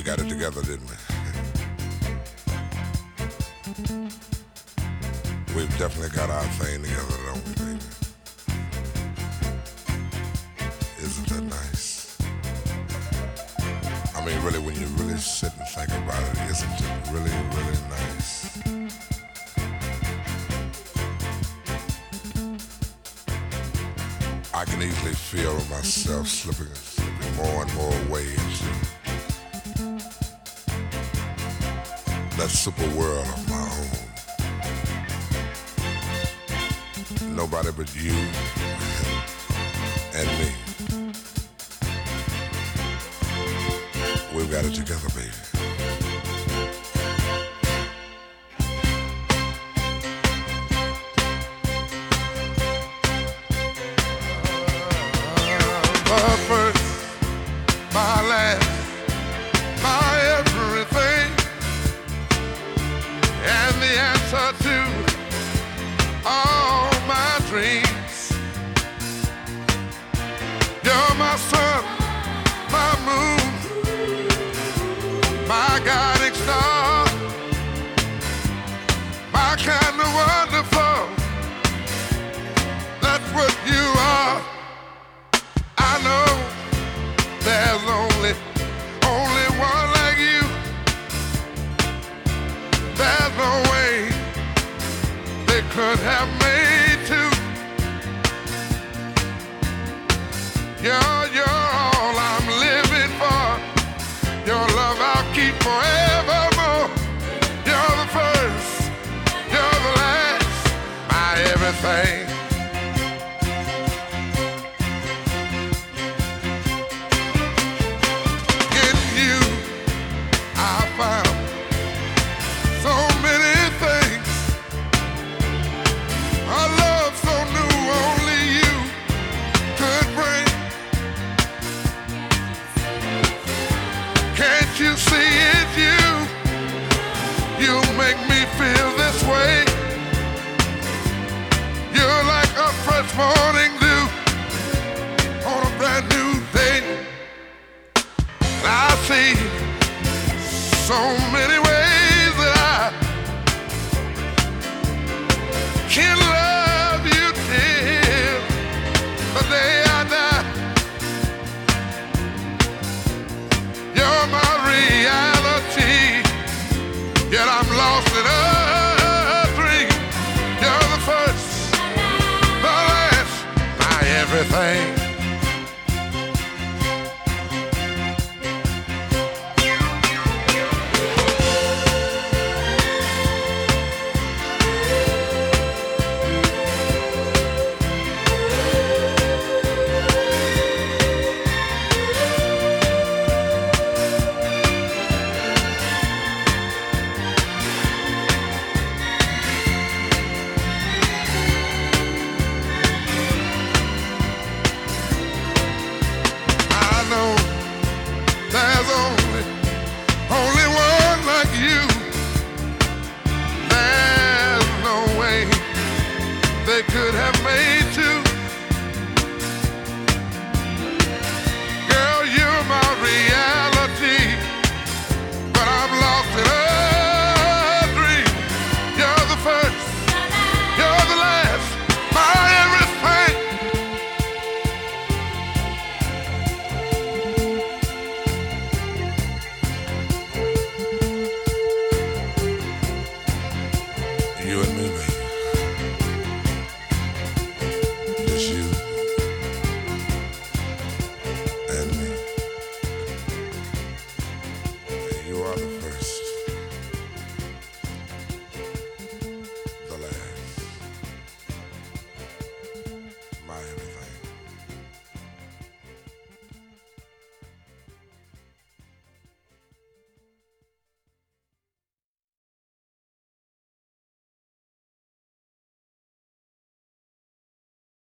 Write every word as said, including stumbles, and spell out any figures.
got it together, didn't we? We've definitely got our thing together, don't we, baby? Isn't that nice? I mean, really, when you really sit and think about it, isn't it really, really nice? I can easily feel myself slipping, slipping more and more away into that super world of my own. Nobody but you and me. We've got it together, baby. My first, my last, my everything, and the answer to all my dreams. You're my sun, my moon, my guiding star, my kind of wonderful. That's what you are. I know there's only, only one like you. There's no way they could have made two. You're, you're all I'm living for. Your love I'll keep forevermore. You're the first, you're the last, my everything. You see it's you. You make me feel this way. You're like a fresh morning dew on a brand new day. I see so many